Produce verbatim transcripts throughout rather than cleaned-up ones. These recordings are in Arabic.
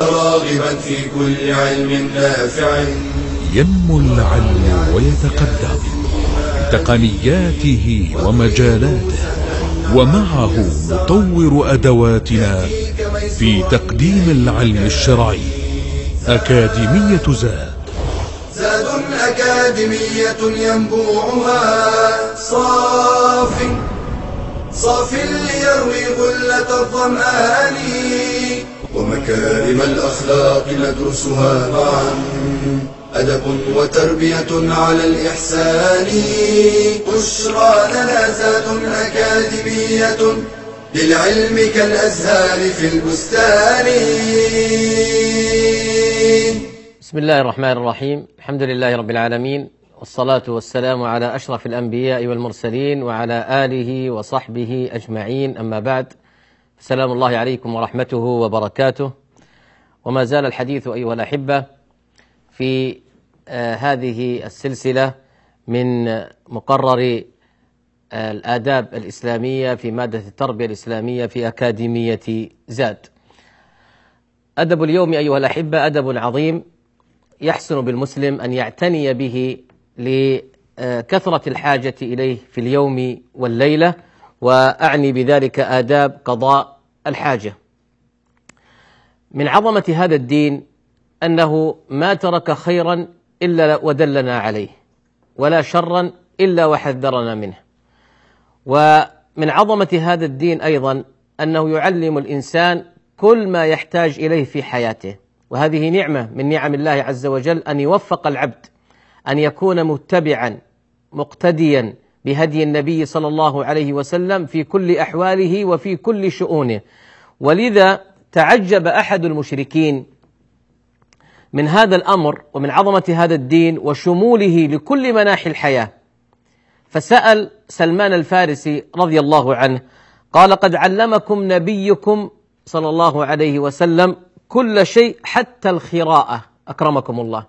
راغبا في كل علم نافع. ينمو العلم ويتقدم بتقنياته ومجالاته، ومعه نطور أدواتنا في تقديم العلم الشرعي. أكاديمية زاد، زاد أكاديمية ينبوعها صاف صاف ليروي غلة الظمآن، ومكارم الأخلاق ندرسها معا، أدب وتربية على الإحسان. بشرى لنا زاد أكاديمية للعلم كالأزهار في البستان. بسم الله الرحمن الرحيم، الحمد لله رب العالمين، والصلاة والسلام على أشرف الأنبياء والمرسلين وعلى آله وصحبه أجمعين، أما بعد، السلام الله عليكم ورحمته وبركاته. وما زال الحديث أيها الأحبة في آه هذه السلسلة من مقرر آه الآداب الإسلامية في مادة التربية الإسلامية في أكاديمية زاد. أدب اليوم أيها الأحبة أدب عظيم يحسن بالمسلم أن يعتني به لكثرة الحاجة إليه في اليوم والليلة، وأعني بذلك آداب قضاء الحاجة. من عظمة هذا الدين أنه ما ترك خيرا إلا ودلنا عليه، ولا شرا إلا وحذرنا منه. ومن عظمة هذا الدين أيضا أنه يعلم الإنسان كل ما يحتاج إليه في حياته، وهذه نعمة من نعم الله عز وجل أن يوفق العبد أن يكون متبعا مقتديا بهدي النبي صلى الله عليه وسلم في كل أحواله وفي كل شؤونه. ولذا تعجب أحد المشركين من هذا الأمر ومن عظمة هذا الدين وشموله لكل مناحي الحياة، فسأل سلمان الفارسي رضي الله عنه، قال: قد علمكم نبيكم صلى الله عليه وسلم كل شيء حتى الخراءة، أكرمكم الله.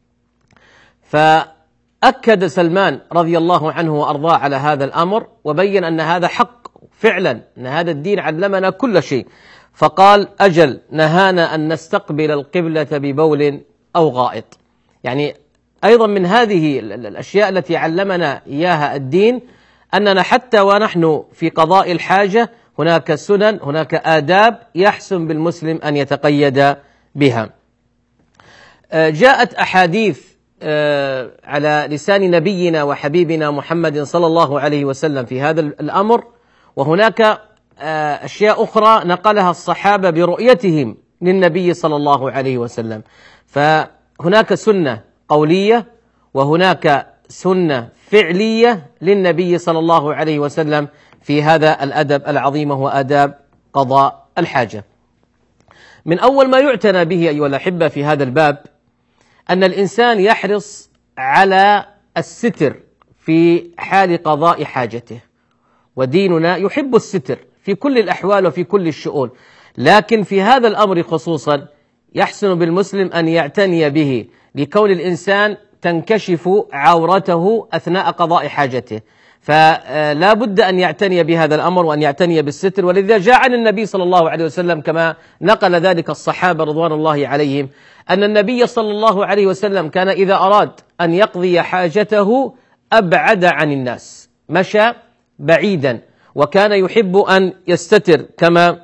فأكد سلمان رضي الله عنه وأرضاه على هذا الأمر، وبين أن هذا حق فعلا، أن هذا الدين علمنا كل شيء. فقال: أجل، نهانا أن نستقبل القبلة ببول أو غائط. يعني أيضا من هذه الأشياء التي علمنا إياها الدين أننا حتى ونحن في قضاء الحاجة هناك سنن، هناك آداب يحسن بالمسلم أن يتقيد بها. جاءت أحاديث على لسان نبينا وحبيبنا محمد صلى الله عليه وسلم في هذا الأمر، وهناك أشياء أخرى نقلها الصحابة برؤيتهم للنبي صلى الله عليه وسلم. فهناك سنة قولية وهناك سنة فعلية للنبي صلى الله عليه وسلم في هذا الأدب العظيم، وهو آداب قضاء الحاجة. من أول ما يعتنى به أيها الأحبة في هذا الباب أن الإنسان يحرص على الستر في حال قضاء حاجته، وديننا يحب الستر في كل الأحوال وفي كل الشؤون، لكن في هذا الأمر خصوصا يحسن بالمسلم أن يعتني به، لكون الإنسان تنكشف عورته أثناء قضاء حاجته، فلا بد أن يعتني بهذا الأمر وأن يعتني بالستر. ولذا جاء عن النبي صلى الله عليه وسلم كما نقل ذلك الصحابة رضوان الله عليهم أن النبي صلى الله عليه وسلم كان إذا أراد أن يقضي حاجته أبعد عن الناس، مشى بعيدا، وكان يحب أن يستتر كما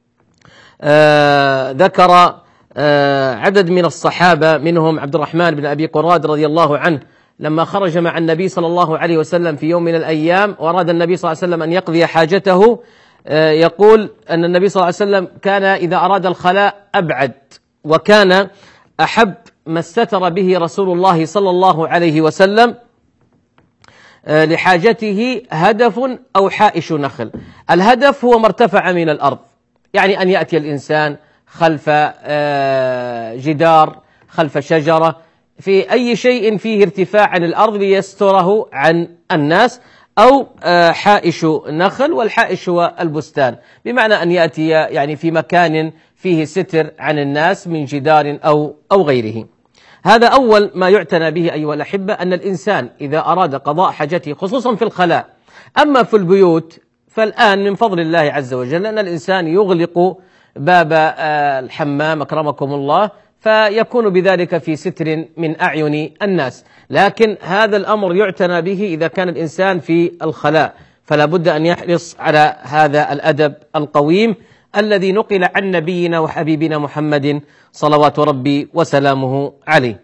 آه ذكر آه عدد من الصحابة، منهم عبد الرحمن بن أبي قراد رضي الله عنه، لما خرج مع النبي صلى الله عليه وسلم في يوم من الأيام وأراد النبي صلى الله عليه وسلم أن يقضي حاجته، آه يقول أن النبي صلى الله عليه وسلم كان إذا أراد الخلاء أبعد، وكان أحب ما استتر به رسول الله صلى الله عليه وسلم آه لحاجته هدف أو حائش نخل. الهدف هو ما ارتفع من الأرض، يعني أن يأتي الإنسان خلف آه جدار، خلف شجرة، في أي شيء فيه ارتفاع عن الأرض ليستره عن الناس، أو حائش نخل، والحائش هو البستان، بمعنى أن يأتي يعني في مكان فيه ستر عن الناس من جدار أو أو غيره. هذا أول ما يعتنى به أيها الأحبة، أن الإنسان إذا أراد قضاء حاجته خصوصا في الخلاء. أما في البيوت فالآن من فضل الله عز وجل أن الإنسان يغلق باب الحمام أكرمكم الله، فيكون بذلك في ستر من أعين الناس. لكن هذا الأمر يعتنى به إذا كان الإنسان في الخلاء، فلا بد أن يحرص على هذا الأدب القويم الذي نقل عن نبينا وحبيبنا محمد صلوات ربي وسلامه عليه.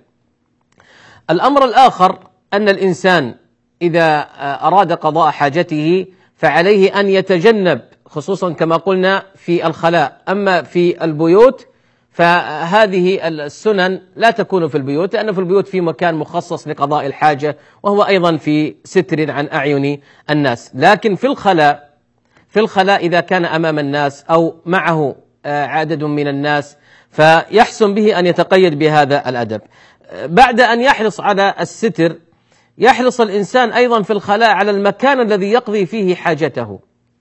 الأمر الآخر أن الإنسان إذا أراد قضاء حاجته فعليه أن يتجنب، خصوصا كما قلنا في الخلاء. أما في البيوت فهذه السنن لا تكون في البيوت، لأن في البيوت في مكان مخصص لقضاء الحاجة، وهو أيضا في ستر عن أعين الناس. لكن في الخلاء في الخلاء إذا كان أمام الناس أو معه عدد من الناس فيحسن به أن يتقيد بهذا الأدب. بعد أن يحرص على الستر، يحرص الإنسان أيضا في الخلاء على المكان الذي يقضي فيه حاجته.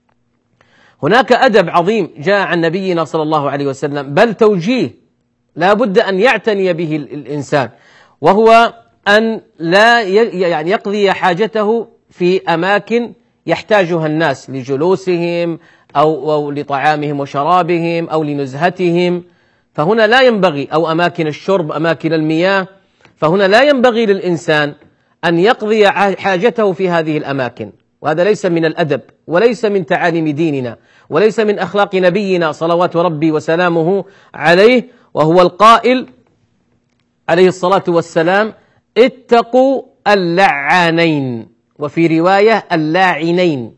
هناك أدب عظيم جاء عن نبينا صلى الله عليه وسلم، بل توجيه لا بد أن يعتني به الإنسان، وهو أن لا يعني يقضي حاجته في أماكن يحتاجها الناس لجلوسهم أو, أو لطعامهم وشرابهم أو لنزهتهم، فهنا لا ينبغي، أو أماكن الشرب، أماكن المياه، فهنا لا ينبغي للإنسان أن يقضي حاجته في هذه الأماكن. وهذا ليس من الأدب، وليس من تعاليم ديننا، وليس من أخلاق نبينا صلوات ربي وسلامه عليه، وهو القائل عليه الصلاة والسلام: اتقوا اللعانين، وفي رواية اللاعنين.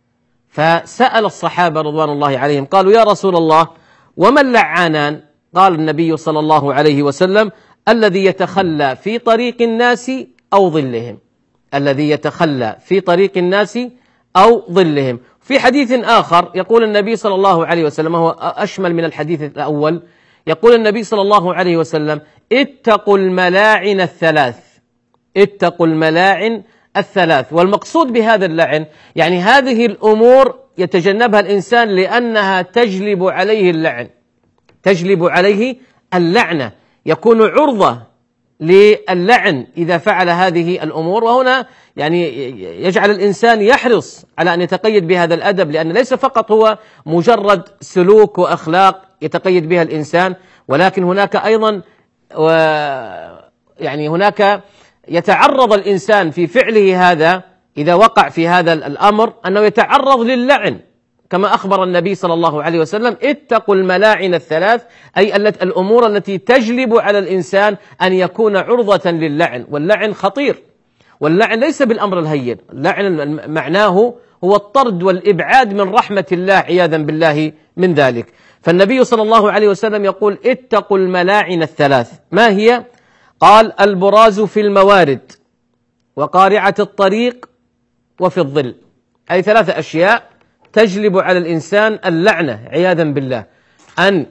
فسأل الصحابة رضوان الله عليهم قالوا: يا رسول الله، وما اللعانان؟ قال النبي صلى الله عليه وسلم: الذي يتخلى في طريق الناس أو ظلهم، الذي يتخلى في طريق الناس أو ظلهم. في حديث آخر يقول النبي صلى الله عليه وسلم، هو أشمل من الحديث الأول، يقول النبي صلى الله عليه وسلم: اتقوا الملاعن الثلاث، اتقوا الملاعن الثلاث. والمقصود بهذا اللعن يعني هذه الأمور يتجنبها الإنسان لأنها تجلب عليه اللعن، تجلب عليه اللعنة، يكون عرضة للعن إذا فعل هذه الأمور. وهنا يعني يجعل الإنسان يحرص على أن يتقيد بهذا الأدب، لأن ليس فقط هو مجرد سلوك وأخلاق يتقيد بها الإنسان، ولكن هناك أيضا يعني هناك يتعرض الإنسان في فعله هذا إذا وقع في هذا الأمر أنه يتعرض للعن، كما أخبر النبي صلى الله عليه وسلم: اتقوا الملاعن الثلاث، أي الأمور التي تجلب على الإنسان أن يكون عرضة للعن. واللعن خطير، واللعن ليس بالأمر الهين، اللعن معناه هو الطرد والإبعاد من رحمة الله عياذا بالله من ذلك. فالنبي صلى الله عليه وسلم يقول: اتقوا الملاعن الثلاث. ما هي؟ قال: البراز في الموارد، وقارعة الطريق، وفي الظل. أي ثلاثة أشياء تجلب على الإنسان اللعنة عياذا بالله. أن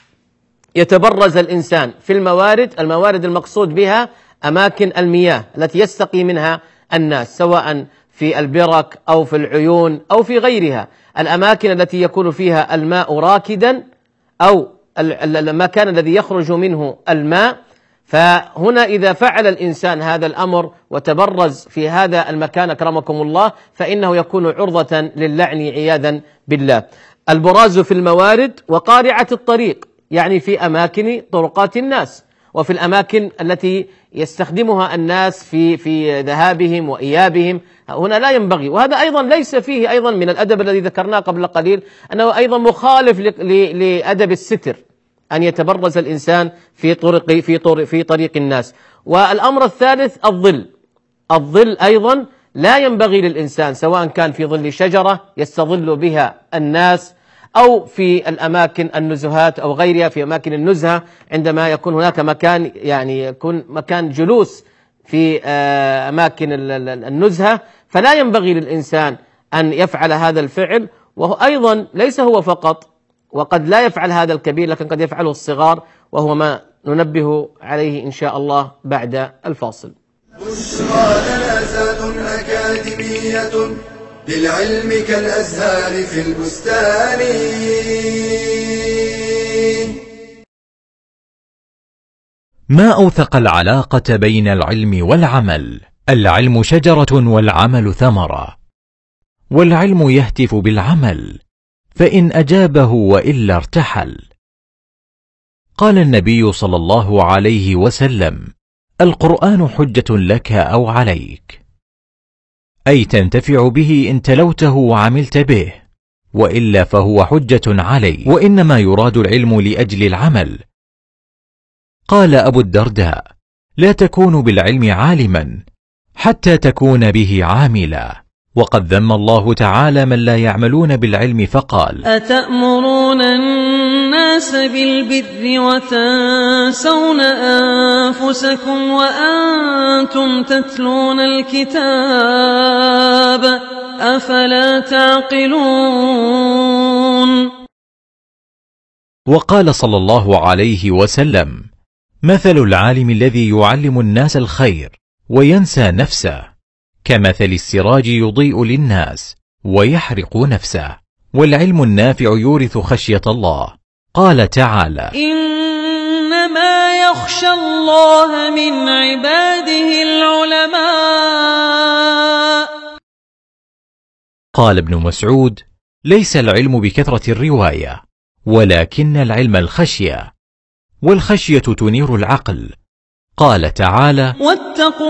يتبرز الإنسان في الموارد، الموارد المقصود بها أماكن المياه التي يستقي منها الناس، سواء في البرك أو في العيون أو في غيرها، الأماكن التي يكون فيها الماء راكدا أو المكان الذي يخرج منه الماء. فهنا إذا فعل الإنسان هذا الأمر وتبرز في هذا المكان أكرمكم الله فإنه يكون عرضة للعن عياذا بالله. البراز في الموارد، وقارعة الطريق يعني في أماكن طرقات الناس، وفي الأماكن التي يستخدمها الناس في في ذهابهم وإيابهم، هنا لا ينبغي. وهذا أيضا ليس فيه أيضا من الأدب الذي ذكرناه قبل قليل، أنه أيضا مخالف لأدب الستر، أن يتبرز الإنسان في طرق في طرق في طريق الناس. والأمر الثالث الظل، الظل أيضا لا ينبغي للإنسان، سواء كان في ظل شجرة يستظل بها الناس أو في الأماكن النزهات أو غيرها، في أماكن النزهة عندما يكون هناك مكان يعني يكون مكان جلوس في أماكن النزهة، فلا ينبغي للإنسان أن يفعل هذا الفعل. وهو أيضا ليس هو فقط، وقد لا يفعل هذا الكبير لكن قد يفعله الصغار، وهو ما ننبه عليه إن شاء الله بعد الفاصل. بشرى لنا زاد أكاديمية للعلم كالأزهار في البستان. ما أوثق العلاقة بين العلم والعمل. العلم شجرة والعمل ثمرة، والعلم يهتف بالعمل، فإن أجابه وإلا ارتحل. قال النبي صلى الله عليه وسلم: القرآن حجة لك أو عليك، أي تنتفع به إن تلوته وعملت به، وإلا فهو حجة عليك، وإنما يراد العلم لأجل العمل. قال أبو الدرداء: لا تكون بالعلم عالما حتى تكون به عاملا. وقد ذم الله تعالى من لا يعملون بالعلم فقال: أتأمرون الناس بالبر وتنسون أنفسكم وأنتم تتلون الكتاب أفلا تعقلون. وقال صلى الله عليه وسلم: مثل العالم الذي يعلم الناس الخير وينسى نفسه كمثل السراج يضيء للناس ويحرق نفسه. والعلم النافع يورث خشية الله. قال تعالى: إنما يخشى الله من عباده العلماء. قال ابن مسعود: ليس العلم بكثرة الرواية، ولكن العلم الخشية، والخشية تنير العقل. قال تعالى: واتقوا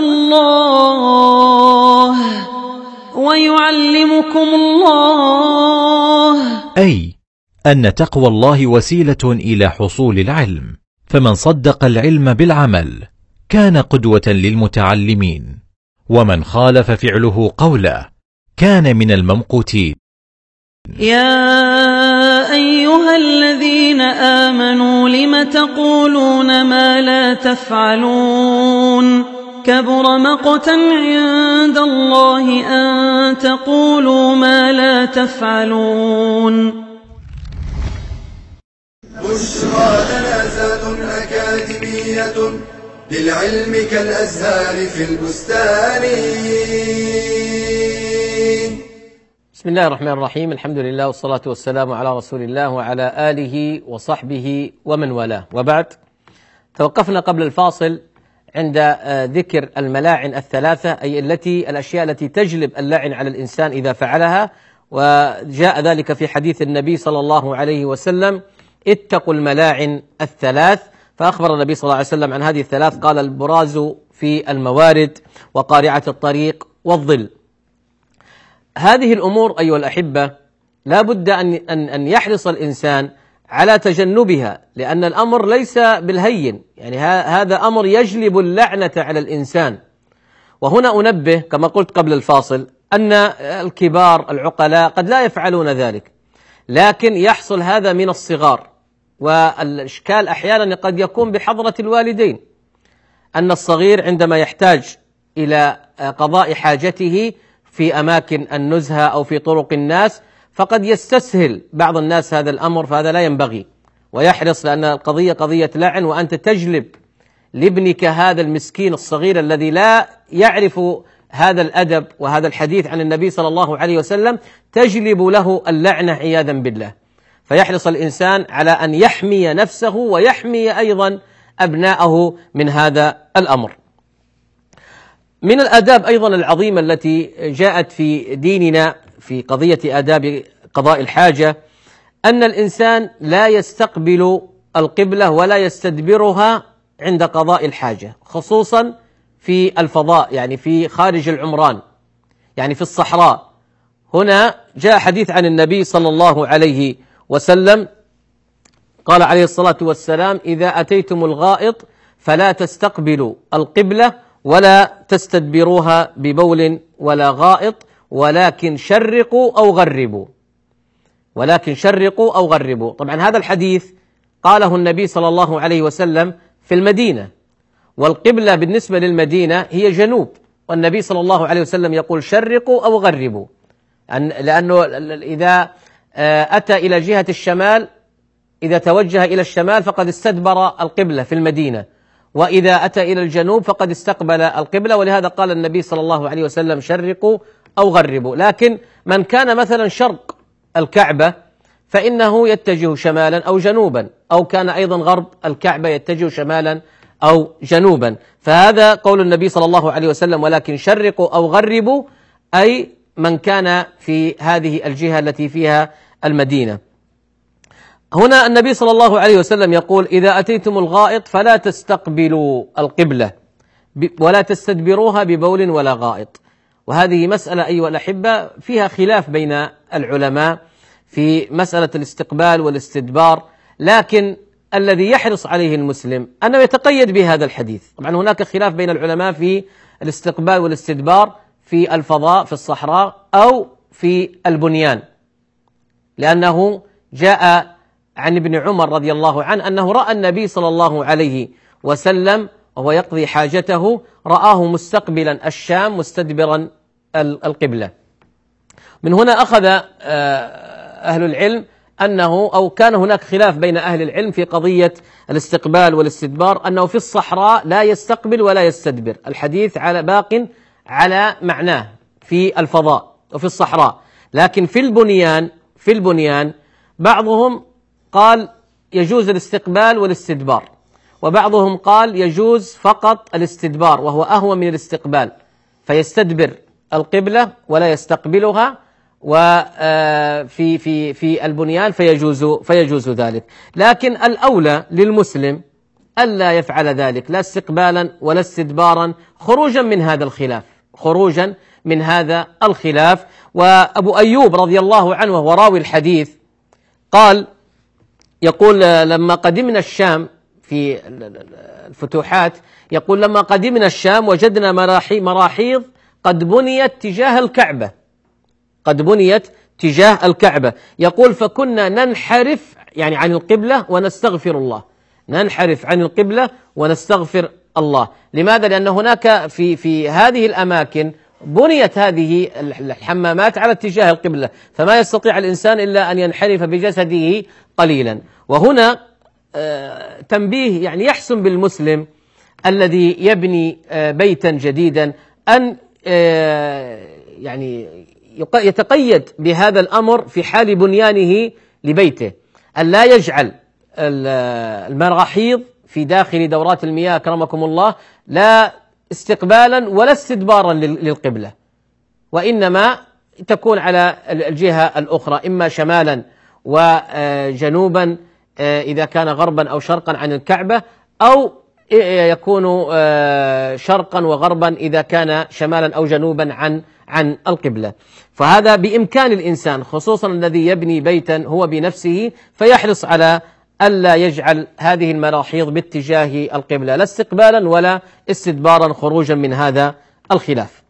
الله ويعلمكم الله، أي أن تقوى الله وسيلة إلى حصول العلم، فمن صدق العلم بالعمل كان قدوة للمتعلمين، ومن خالف فعله قوله كان من الممقوتين. يا أيها الذين آمنوا لم تقولون ما لا تفعلون كبر مقتا عند الله أن تقولوا ما لا تفعلون. بشرى لنا زاد أكاديمية للعلم كالأزهار في البستان. بسم الله الرحمن الرحيم، الحمد لله والصلاة والسلام على رسول الله وعلى آله وصحبه ومن والاه، وبعد. توقفنا قبل الفاصل عند ذكر الملاعن الثلاثة، أي التي الأشياء التي تجلب اللعن على الإنسان إذا فعلها، وجاء ذلك في حديث النبي صلى الله عليه وسلم: اتقوا الملاعن الثلاث. فأخبر النبي صلى الله عليه وسلم عن هذه الثلاث، قال: البراز في الموارد، وقارعة الطريق، والظل. هذه الأمور أيها الأحبة لا بد أن أن يحرص الإنسان على تجنبها، لأن الأمر ليس بالهين، يعني هذا أمر يجلب اللعنة على الإنسان. وهنا أنبه كما قلت قبل الفاصل أن الكبار العقلاء قد لا يفعلون ذلك، لكن يحصل هذا من الصغار، والإشكال أحيانا قد يكون بحضرة الوالدين، أن الصغير عندما يحتاج إلى قضاء حاجته في أماكن النزهة أو في طرق الناس فقد يستسهل بعض الناس هذا الأمر، فهذا لا ينبغي، ويحرص، لأن القضية قضية لعن، وأنت تجلب لابنك هذا المسكين الصغير الذي لا يعرف هذا الأدب وهذا الحديث عن النبي صلى الله عليه وسلم، تجلب له اللعنة عياذا بالله. فيحرص الإنسان على أن يحمي نفسه ويحمي أيضا أبناءه من هذا الأمر. من الآداب أيضا العظيمة التي جاءت في ديننا في قضية آداب قضاء الحاجة أن الإنسان لا يستقبل القبلة ولا يستدبرها عند قضاء الحاجة، خصوصا في الفضاء، يعني في خارج العمران، يعني في الصحراء. هنا جاء حديث عن النبي صلى الله عليه وسلم، قال عليه الصلاة والسلام: إذا أتيتم الغائط فلا تستقبلوا القبلة ولا تستدبروها ببول ولا غائط، ولكن شرقوا أو غربوا، ولكن شرقوا أو غربوا. طبعا هذا الحديث قاله النبي صلى الله عليه وسلم في المدينة، والقبلة بالنسبة للمدينة هي جنوب، والنبي صلى الله عليه وسلم يقول شرقوا أو غربوا، لأنه إذا أتى إلى جهة الشمال، إذا توجه إلى الشمال فقد استدبر القبلة في المدينة، وإذا أتى إلى الجنوب فقد استقبل القبلة، ولهذا قال النبي صلى الله عليه وسلم شرقوا أو غربوا. لكن من كان مثلا شرق الكعبة فإنه يتجه شمالا أو جنوبا، أو كان أيضا غرب الكعبة يتجه شمالا أو جنوبا، فهذا قول النبي صلى الله عليه وسلم ولكن شرقوا أو غربوا، أي من كان في هذه الجهة التي فيها المدينة. هنا النبي صلى الله عليه وسلم يقول: إذا أتيتم الغائط فلا تستقبلوا القبلة ولا تستدبروها ببول ولا غائط. وهذه مسألة أيها الأحبة فيها خلاف بين العلماء في مسألة الاستقبال والاستدبار، لكن الذي يحرص عليه المسلم أنه يتقيد بهذا الحديث. طبعا هناك خلاف بين العلماء في الاستقبال والاستدبار في الفضاء في الصحراء أو في البنيان، لأنه جاء عن ابن عمر رضي الله عنه أنه رأى النبي صلى الله عليه وسلم وهو يقضي حاجته رآه مستقبلا الشام مستدبرا القبلة. من هنا أخذ أهل العلم أنه أو كان هناك خلاف بين أهل العلم في قضية الاستقبال والاستدبار، أنه في الصحراء لا يستقبل ولا يستدبر، الحديث على باق على معناه في الفضاء وفي الصحراء. لكن في البنيان في البنيان بعضهم قال يجوز الاستقبال والاستدبار، وبعضهم قال يجوز فقط الاستدبار وهو أهون من الاستقبال، فيستدبر القبلة ولا يستقبلها، وفي في في البنيان فيجوز فيجوز ذلك. لكن الأولى للمسلم ألا يفعل ذلك لا استقبالا ولا استدبارا، خروجا من هذا الخلاف خروجا من هذا الخلاف. وأبو أيوب رضي الله عنه وهو راوي الحديث قال يقول لما قدمنا الشام في الفتوحات، يقول لما قدمنا الشام وجدنا مراحيض قد بنيت تجاه الكعبة قد بنيت تجاه الكعبة يقول فكنا ننحرف يعني عن القبلة ونستغفر الله ننحرف عن القبلة ونستغفر الله. لماذا؟ لأن هناك في في هذه الأماكن بنيت هذه الحمامات على اتجاه القبلة، فما يستطيع الإنسان إلا أن ينحرف بجسده قليلا. وهنا آه تنبيه يعني يحسن بالمسلم الذي يبني آه بيتا جديدا أن آه يعني يتقيد بهذا الأمر في حال بنيانه لبيته، أن لا يجعل المراحيض في داخل دورات المياه أكرمكم الله لا استقبالا ولا استدبارا للقبلة، وإنما تكون على الجهة الأخرى، إما شمالا وجنوبا إذا كان غربا أو شرقا عن الكعبة، أو يكون شرقا وغربا إذا كان شمالا أو جنوبا عن عن القبلة. فهذا بإمكان الإنسان خصوصا الذي يبني بيتا هو بنفسه فيحرص على ألا يجعل هذه المراحيض باتجاه القبلة لا استقبالا ولا استدبارا خروجا من هذا الخلاف.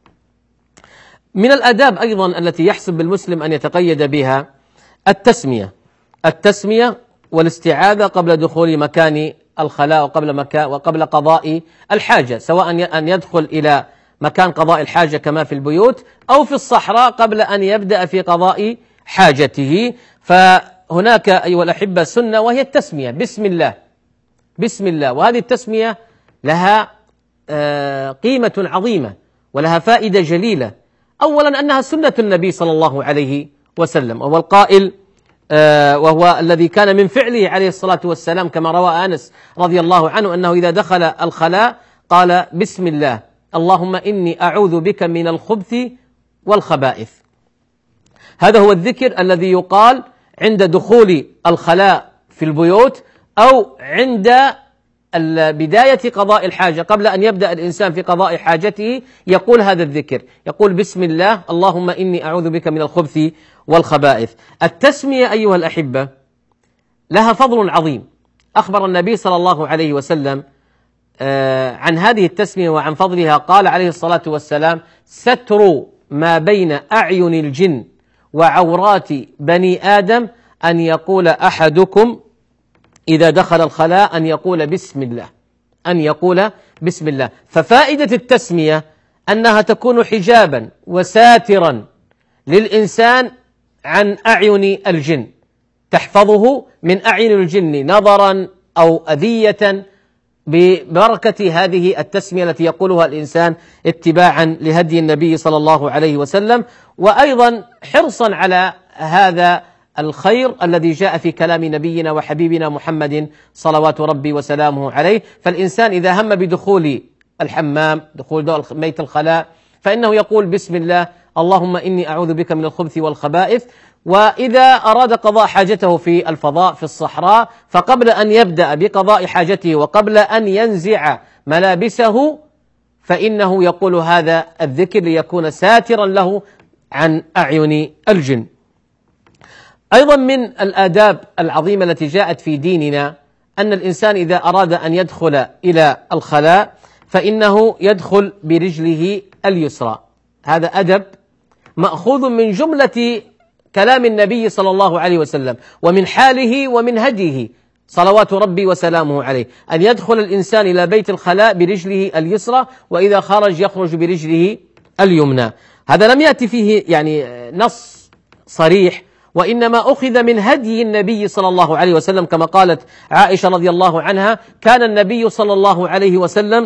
من الآداب أيضا التي يحسب بالمسلم أن يتقيد بها التسمية التسمية والاستعاذة قبل دخول مكان الخلاء وقبل مكان وقبل قضاء الحاجة، سواء أن يدخل إلى مكان قضاء الحاجة كما في البيوت أو في الصحراء قبل أن يبدأ في قضاء حاجته. فهناك أيها الأحبة سنة وهي التسمية بسم الله بسم الله وهذه التسمية لها قيمة عظيمة ولها فائدة جليلة. أولا أنها سنة النبي صلى الله عليه وسلم، وهو القائل وهو الذي كان من فعله عليه الصلاة والسلام كما روى أنس رضي الله عنه أنه إذا دخل الخلاء قال بسم الله اللهم إني أعوذ بك من الخبث والخبائث. هذا هو الذكر الذي يقال عند دخول الخلاء في البيوت أو عند بداية قضاء الحاجة، قبل أن يبدأ الإنسان في قضاء حاجته يقول هذا الذكر، يقول بسم الله اللهم إني أعوذ بك من الخبث والخبائث. التسمية أيها الأحبة لها فضل عظيم. أخبر النبي صلى الله عليه وسلم عن هذه التسمية وعن فضلها، قال عليه الصلاة والسلام ستر ما بين أعين الجن وعورات بني آدم أن يقول أحدكم إذا دخل الخلاء أن يقول بسم الله أن يقول بسم الله. ففائدة التسمية أنها تكون حجابا وساترا للإنسان عن أعين الجن، تحفظه من أعين الجن نظرا أو أذية ببركة هذه التسمية التي يقولها الإنسان اتباعا لهدي النبي صلى الله عليه وسلم، وأيضا حرصا على هذا الخير الذي جاء في كلام نبينا وحبيبنا محمد صلوات ربي وسلامه عليه. فالإنسان إذا هم بدخول الحمام دخول بيت الخلاء فإنه يقول بسم الله اللهم إني أعوذ بك من الخبث والخبائث، وإذا أراد قضاء حاجته في الفضاء في الصحراء، فقبل أن يبدأ بقضاء حاجته وقبل أن ينزع ملابسه فإنه يقول هذا الذكر ليكون ساترا له عن أعين الجن. أيضا من الآداب العظيمة التي جاءت في ديننا أن الإنسان إذا أراد أن يدخل إلى الخلاء فإنه يدخل برجله اليسرى. هذا أدب مأخوذ من جملة كلام النبي صلى الله عليه وسلم ومن حاله ومن هديه صلوات ربي وسلامه عليه، أن يدخل الإنسان إلى بيت الخلاء برجله اليسرى، وإذا خرج يخرج برجله اليمنى. هذا لم يأتي فيه يعني نص صريح، وإنما أخذ من هدي النبي صلى الله عليه وسلم، كما قالت عائشة رضي الله عنها: كان النبي صلى الله عليه وسلم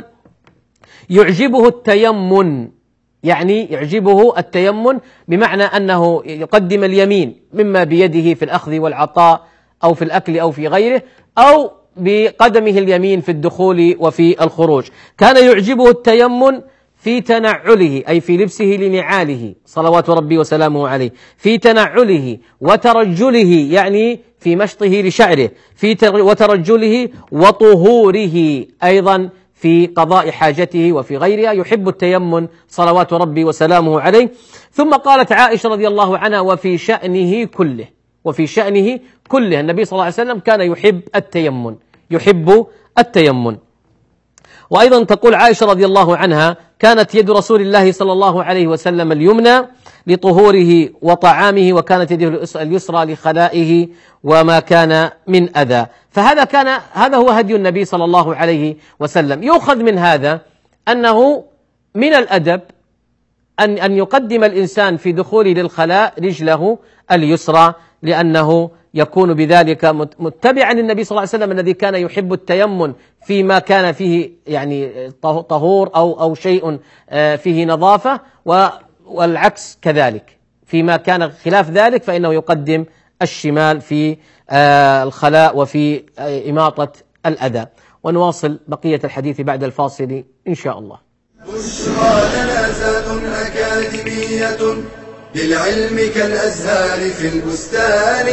يعجبه التيمن، يعني يعجبه التيمن بمعنى أنه يقدم اليمين مما بيده في الأخذ والعطاء أو في الأكل أو في غيره، أو بقدمه اليمين في الدخول وفي الخروج. كان يعجبه التيمن في تنعله، أي في لبسه لنعاله صلوات ربي وسلامه عليه، في تنعله وترجله، يعني في مشطه لشعره، في وترجله وطهوره، أيضا في قضاء حاجته وفي غيرها يحب التيمن صلوات ربي وسلامه عليه. ثم قالت عائشة رضي الله عنها: وفي شأنه كله، وفي شأنه كله النبي صلى الله عليه وسلم كان يحب التيمن، يحب التيمن. وأيضا تقول عائشة رضي الله عنها: كانت يد رسول الله صلى الله عليه وسلم اليمنى لطهوره وطعامه، وكانت يده اليسرى لخلائه وما كان من أذى. فهذا كان هذا هو هدي النبي صلى الله عليه وسلم. يؤخذ من هذا أنه من الأدب أن أن يقدم الإنسان في دخوله للخلاء رجله اليسرى، لأنه يكون بذلك متبعا للنبي صلى الله عليه وسلم الذي كان يحب التيمن فيما كان فيه يعني طهور أو أو شيء فيه نظافة، والعكس كذلك فيما كان خلاف ذلك فإنه يقدم الشمال في الخلاء وفي إماطة الأذى. ونواصل بقية الحديث بعد الفاصل إن شاء الله. بشرى لنا زاد أكاديمية للعلم كالأزهار في البستان.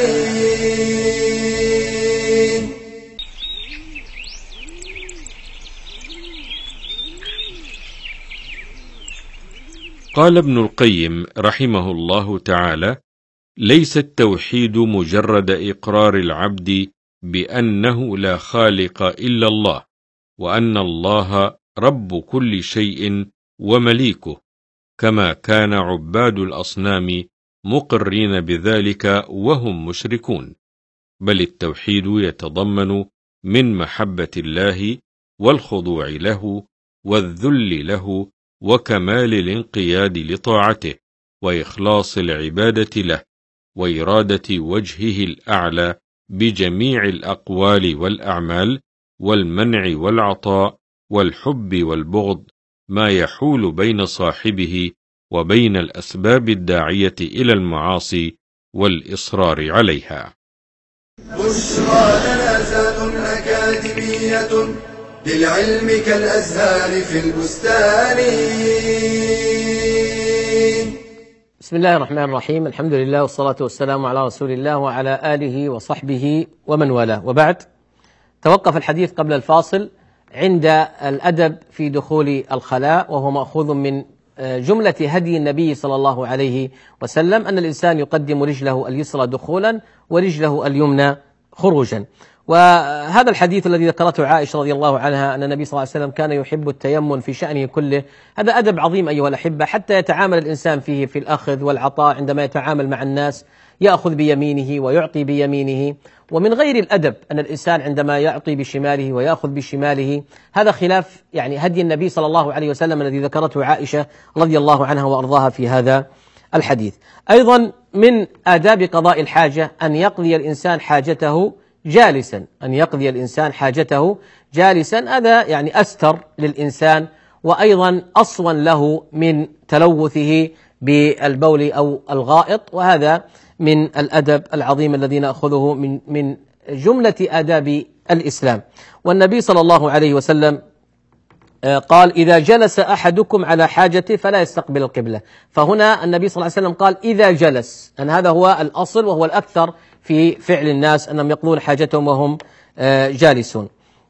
قال ابن القيم رحمه الله تعالى: ليس التوحيد مجرد إقرار العبد بأنه لا خالق إلا الله، وأن الله رب كل شيء ومليكه، كما كان عباد الأصنام مقرين بذلك وهم مشركون، بل التوحيد يتضمن من محبة الله والخضوع له والذل له وكمال الانقياد لطاعته وإخلاص العبادة له وإرادة وجهه الأعلى بجميع الأقوال والأعمال، والمنع والعطاء والحب والبغض، ما يحول بين صاحبه وبين الأسباب الداعية إلى المعاصي والإصرار عليها. بشرى لنا زاد أكاديمية للعلم كالأزهار في البستان. بسم الله الرحمن الرحيم، الحمد لله والصلاة والسلام على رسول الله وعلى آله وصحبه ومن والاه، وبعد. توقف الحديث قبل الفاصل عند الأدب في دخول الخلاء، وهو مأخوذ من جملة هدي النبي صلى الله عليه وسلم أن الإنسان يقدم رجله اليسرى دخولا ورجله اليمنى خروجا. وهذا الحديث الذي ذكرته عائشة رضي الله عنها أن النبي صلى الله عليه وسلم كان يحب التيمن في شأنه كله، هذا أدب عظيم أيها الأحبة، حتى يتعامل الإنسان فيه في الأخذ والعطاء. عندما يتعامل مع الناس يأخذ بيمينه ويعطي بيمينه. ومن غير الأدب أن الإنسان عندما يعطي بشماله ويأخذ بشماله، هذا خلاف يعني هدي النبي صلى الله عليه وسلم الذي ذكرته عائشة رضي الله عنها وأرضاها في هذا الحديث. أيضا من آداب قضاء الحاجة أن يقضي الإنسان حاجته جالسا، أن يقضي الإنسان حاجته جالسا، هذا يعني أستر للإنسان، وأيضا أصون له من تلوثه بالبول أو الغائط. وهذا من الأدب العظيم الذي نأخذه من من جملة آداب الإسلام. والنبي صلى الله عليه وسلم قال إذا جلس أحدكم على حاجته فلا يستقبل القبلة. فهنا النبي صلى الله عليه وسلم قال إذا جلس، أن هذا هو الأصل وهو الأكثر في فعل الناس أنهم يقضون حاجتهم وهم جالسون.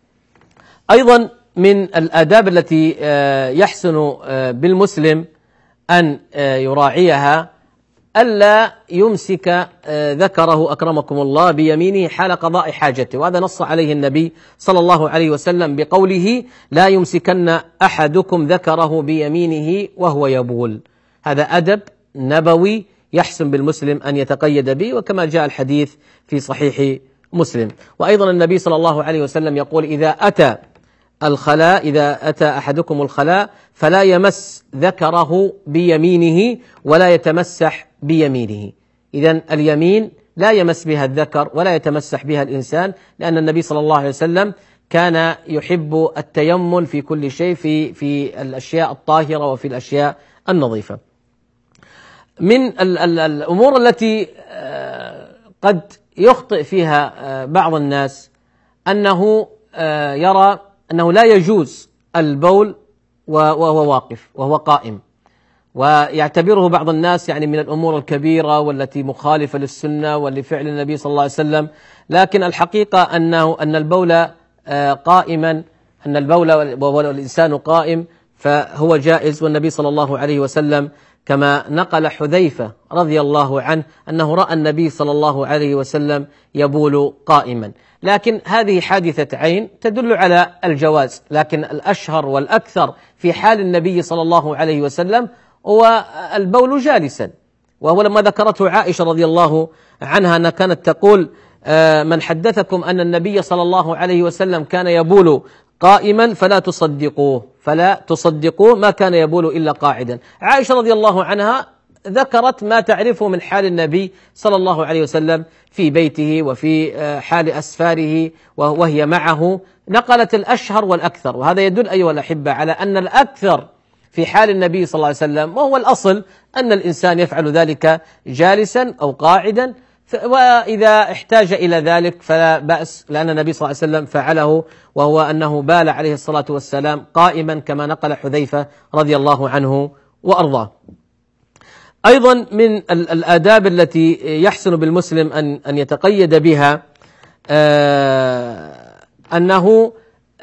أيضا من الآداب التي يحسن بالمسلم أن يراعيها ألا يمسك ذكره أكرمكم الله بيمينه حال قضاء حاجته، وهذا نص عليه النبي صلى الله عليه وسلم بقوله لا يمسكن أحدكم ذكره بيمينه وهو يبول. هذا أدب نبوي يحسن بالمسلم أن يتقيد به، وكما جاء الحديث في صحيح مسلم. وأيضا النبي صلى الله عليه وسلم يقول إذا أتى الخلاء إذا أتى أحدكم الخلاء فلا يمس ذكره بيمينه ولا يتمسح بيمينه. إذن اليمين لا يمس بها الذكر ولا يتمسح بها الإنسان، لأن النبي صلى الله عليه وسلم كان يحب التيمم في كل شيء، في في الأشياء الطاهرة وفي الأشياء النظيفة. من ال ال الأمور التي قد يخطئ فيها بعض الناس أنه يرى أنه لا يجوز البول وهو واقف وهو قائم، ويعتبره بعض الناس يعني من الأمور الكبيرة والتي مخالفة للسنة ولفعل النبي صلى الله عليه وسلم. لكن الحقيقة أنه أن البول قائما أن البول والإنسان قائم فهو جائز، والنبي صلى الله عليه وسلم كما نقل حذيفة رضي الله عنه أنه رأى النبي صلى الله عليه وسلم يبول قائما. لكن هذه حادثة عين تدل على الجواز، لكن الأشهر والأكثر في حال النبي صلى الله عليه وسلم هو البول جالسا. وهو لما ذكرته عائشة رضي الله عنها أنها كانت تقول من حدثكم أن النبي صلى الله عليه وسلم كان يبول قائما فلا تصدقوه فلا تصدقوه ما كان يبول إلا قاعدا. عائشة رضي الله عنها ذكرت ما تعرفه من حال النبي صلى الله عليه وسلم في بيته وفي حال أسفاره وهي معه، نقلت الأشهر والأكثر. وهذا يدل أيها الأحبة على أن الأكثر في حال النبي صلى الله عليه وسلم، وهو الأصل أن الإنسان يفعل ذلك جالسا أو قاعدا، وإذا احتاج إلى ذلك فلا بأس، لأن النبي صلى الله عليه وسلم فعله، وهو أنه بال عليه الصلاة والسلام قائما كما نقل حذيفة رضي الله عنه وأرضاه. أيضا من الآداب التي يحسن بالمسلم أن أن يتقيد بها أنه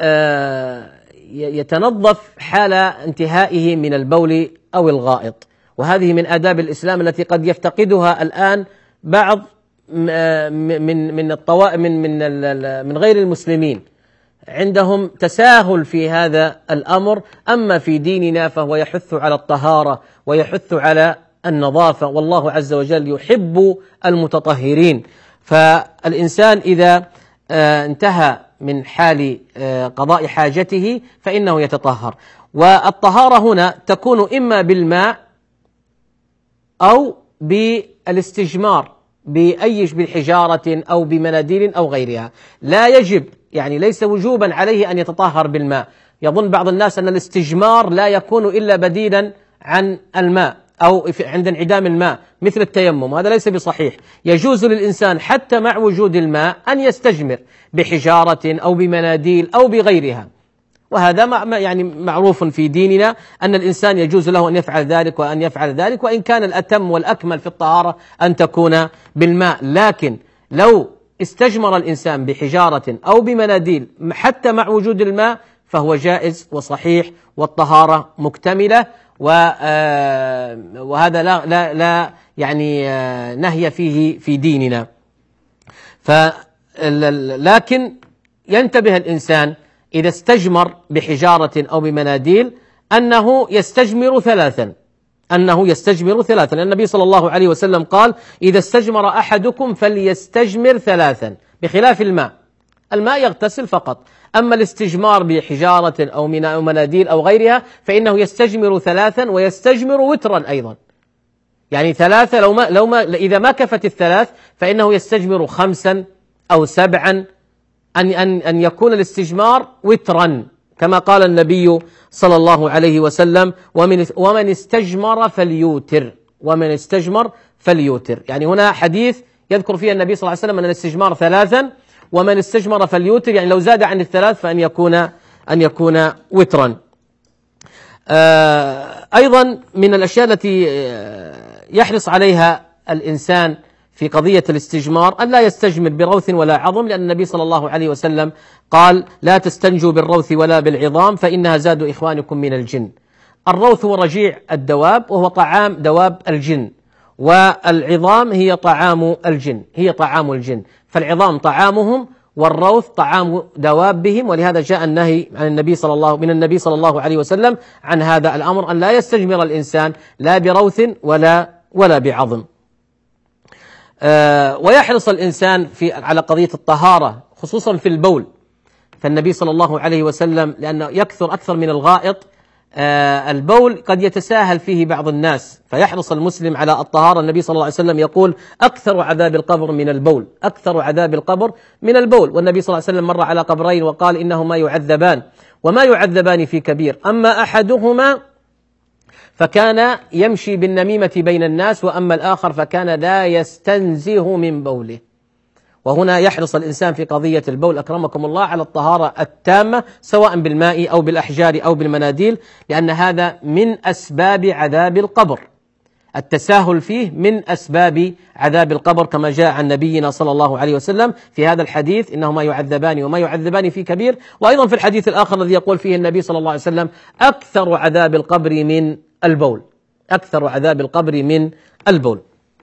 يتنظف حال انتهائه من البول أو الغائط، وهذه من آداب الإسلام التي قد يفتقدها الآن بعض من من الطوائف من من من غير المسلمين، عندهم تساهل في هذا الأمر. أما في ديننا فهو يحث على الطهارة ويحث على النظافة، والله عز وجل يحب المتطهرين. فالإنسان إذا انتهى من حال قضاء حاجته فإنه يتطهر. والطهارة هنا تكون إما بالماء أو بالاستجمار بأي بالحجارة أو بمناديل أو غيرها. لا يجب يعني ليس وجوبا عليه أن يتطهر بالماء. يظن بعض الناس أن الاستجمار لا يكون إلا بديلا عن الماء أو عند انعدام الماء مثل التيمم، هذا ليس بصحيح. يجوز للإنسان حتى مع وجود الماء أن يستجمر بحجارة أو بمناديل أو بغيرها، وهذا يعني معروف في ديننا أن الإنسان يجوز له أن يفعل ذلك وأن يفعل ذلك، وإن كان الأتم والأكمل في الطهارة أن تكون بالماء. لكن لو استجمر الإنسان بحجارة أو بمناديل حتى مع وجود الماء فهو جائز وصحيح والطهارة مكتملة، وهذا لا لا لا يعني نهي فيه في ديننا. لكن ينتبه الإنسان إذا استجمر بحجارة أو بمناديل أنه يستجمر ثلاثا أنه يستجمر ثلاثا لأن النبي صلى الله عليه وسلم قال إذا استجمر أحدكم فليستجمر ثلاثا، بخلاف الماء. الماء يغتسل فقط، أما الاستجمار بحجارة أو مناديل أو غيرها فإنه يستجمر ثلاثا ويستجمر وترا أيضا، يعني ثلاثة لو ما لو ما إذا ما كفت الثلاث فإنه يستجمر خمسا أو سبعا، أن أن أن يكون الاستجمار وترا كما قال النبي صلى الله عليه وسلم ومن ومن استجمر فليوتر ومن استجمر فليوتر. يعني هنا حديث يذكر فيه النبي صلى الله عليه وسلم أن الاستجمار ثلاثا ومن استجمر فليوتر، يعني لو زاد عن الثلاث فأن يكون أن يكون وترا. أيضا من الأشياء التي يحرص عليها الإنسان في قضية الاستجمار أن لا يستجمر بروث ولا عظم، لأن النبي صلى الله عليه وسلم قال: لا تستنجوا بالروث ولا بالعظام فإنها زاد إخوانكم من الجن. الروث هو رجيع الدواب وهو طعام دواب الجن، والعظام هي طعام الجن هي طعام الجن فالعظام طعامهم والروث طعام دوابهم، ولهذا جاء النهي عن النبي صلى الله من النبي صلى الله عليه وسلم عن هذا الأمر، أن لا يستجمر الإنسان لا بروث ولا ولا بعظم. آه ويحرص الإنسان في على قضية الطهارة خصوصا في البول، فالنبي صلى الله عليه وسلم لأنه يكثر أكثر من الغائط، آه البول قد يتساهل فيه بعض الناس، فيحرص المسلم على الطهارة. النبي صلى الله عليه وسلم يقول: أكثر عذاب القبر من البول أكثر عذاب القبر من البول. والنبي صلى الله عليه وسلم مر على قبرين وقال: إنهما يعذبان وما يعذبان في كبير، أما أحدهما فكان يمشي بالنميمة بين الناس، وأما الآخر فكان لا يستنزه من بوله. وهنا يحرص الإنسان في قضية البول أكرمكم الله على الطهارة التامة سواء بالماء أو بالأحجار أو بالمناديل، لأن هذا من أسباب عذاب القبر. التساهل فيه من أسباب عذاب القبر، كما جاء عن نبينا صلى الله عليه وسلم في هذا الحديث: إنهما يعذبان وما يعذبان في كبير. وأيضا في الحديث الآخر الذي يقول فيه النبي صلى الله عليه وسلم: أكثر عذاب القبر من البول أكثر عذاب القبر من البول.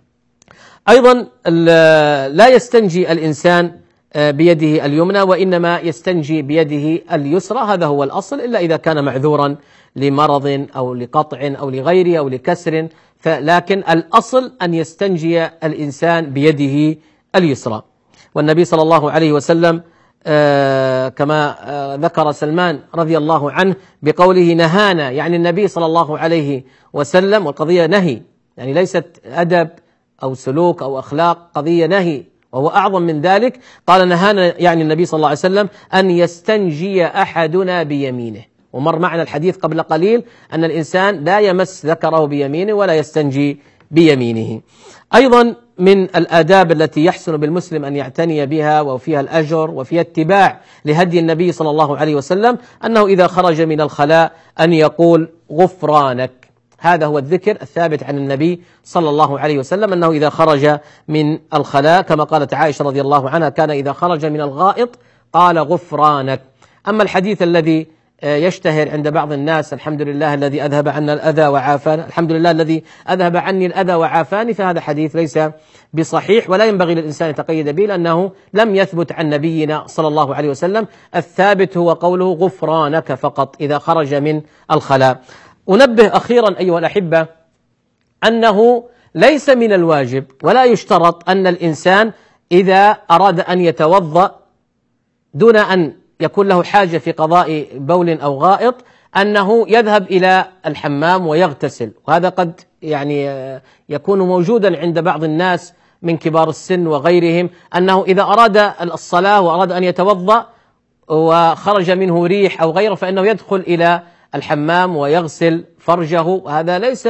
أيضا لا يستنجي الإنسان بيده اليمنى، وإنما يستنجي بيده اليسرى، هذا هو الأصل، إلا إذا كان معذورا لمرض أو لقطع أو لغيره أو لكسر، لكن الأصل أن يستنجي الإنسان بيده اليسرى. والنبي صلى الله عليه وسلم آه كما آه ذكر سلمان رضي الله عنه بقوله: نهانا، يعني النبي صلى الله عليه وسلم، والقضية نهي، يعني ليست أدب أو سلوك أو أخلاق، قضية نهي وهو أعظم من ذلك. قال: نهانا، يعني النبي صلى الله عليه وسلم، أن يستنجي أحدنا بيمينه. ومر معنا الحديث قبل قليل أن الإنسان لا يمس ذكره بيمينه ولا يستنجي بيمينه. أيضا من الآداب التي يحسن بالمسلم أن يعتني بها وفيها الأجر وفيها اتباع لهدي النبي صلى الله عليه وسلم أنه إذا خرج من الخلاء أن يقول: غفرانك. هذا هو الذكر الثابت عن النبي صلى الله عليه وسلم، أنه إذا خرج من الخلاء كما قالت عائشة رضي الله عنها: كان إذا خرج من الغائط قال: غفرانك. أما الحديث الذي يشتهر عند بعض الناس: الحمد لله الذي أذهب عنا الأذى وعافانا الحمد لله الذي أذهب عني الأذى وعافاني، فهذا حديث ليس بصحيح ولا ينبغي للإنسان يتقيد به، لأنه لم يثبت عن نبينا صلى الله عليه وسلم. الثابت هو قوله: غفرانك فقط إذا خرج من الخلاء. أنبه أخيرا أيها الأحبة أنه ليس من الواجب ولا يشترط أن الإنسان إذا أراد أن يتوضأ دون أن يكون له حاجة في قضاء بول أو غائط أنه يذهب إلى الحمام ويغتسل، وهذا قد يعني يكون موجودا عند بعض الناس من كبار السن وغيرهم، أنه إذا أراد الصلاة وأراد أن يتوضأ وخرج منه ريح أو غيره فإنه يدخل إلى الحمام ويغسل فرجه، وهذا ليس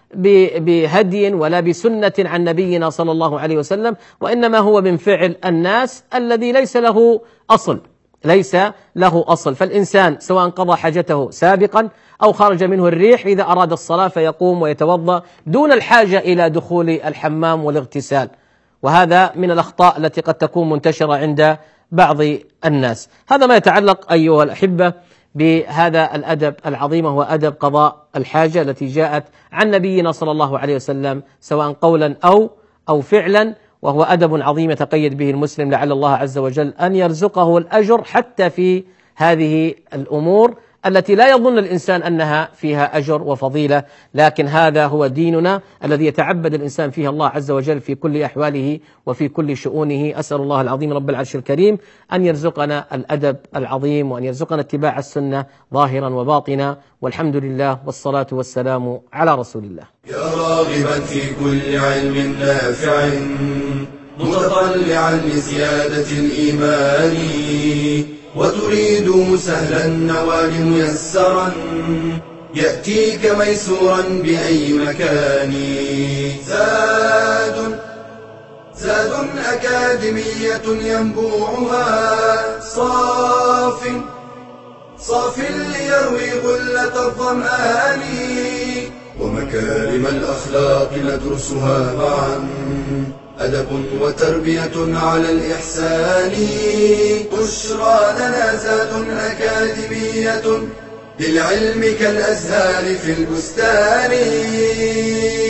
بهدي ولا بسنة عن نبينا صلى الله عليه وسلم، وإنما هو من فعل الناس الذي ليس له أصل ليس له أصل. فالإنسان سواء قضى حاجته سابقا أو خرج منه الريح إذا أراد الصلاة فيقوم ويتوضأ دون الحاجة إلى دخول الحمام والاغتسال، وهذا من الأخطاء التي قد تكون منتشرة عند بعض الناس. هذا ما يتعلق أيها الأحبة بهذا الأدب العظيم، وهو أدب قضاء الحاجة التي جاءت عن نبينا صلى الله عليه وسلم سواء قولا أو أو فعلا، وهو أدب عظيم يتقيد به المسلم، لعل الله عز وجل أن يرزقه الأجر حتى في هذه الأمور التي لا يظن الإنسان أنها فيها أجر وفضيلة، لكن هذا هو ديننا الذي يتعبد الإنسان فيه الله عز وجل في كل أحواله وفي كل شؤونه. أسأل الله العظيم رب العرش الكريم أن يرزقنا الأدب العظيم وأن يرزقنا اتباع السنة ظاهرا وباطنا، والحمد لله والصلاة والسلام على رسول الله. يا راغبا في كل علم نافع متطلعا لزيادة الإيمان، وتريد سهلا النوال ميسرا يأتيك ميسورا بأي مكان. زاد زاد أكاديمية ينبوعها صاف صاف ليروي غلة الظمآن ومكارم الأخلاق ندرسها معا أدب وتربية على الإحسان بشرى لنا زاد أكاديمية للعلم كالأزهار في البستان.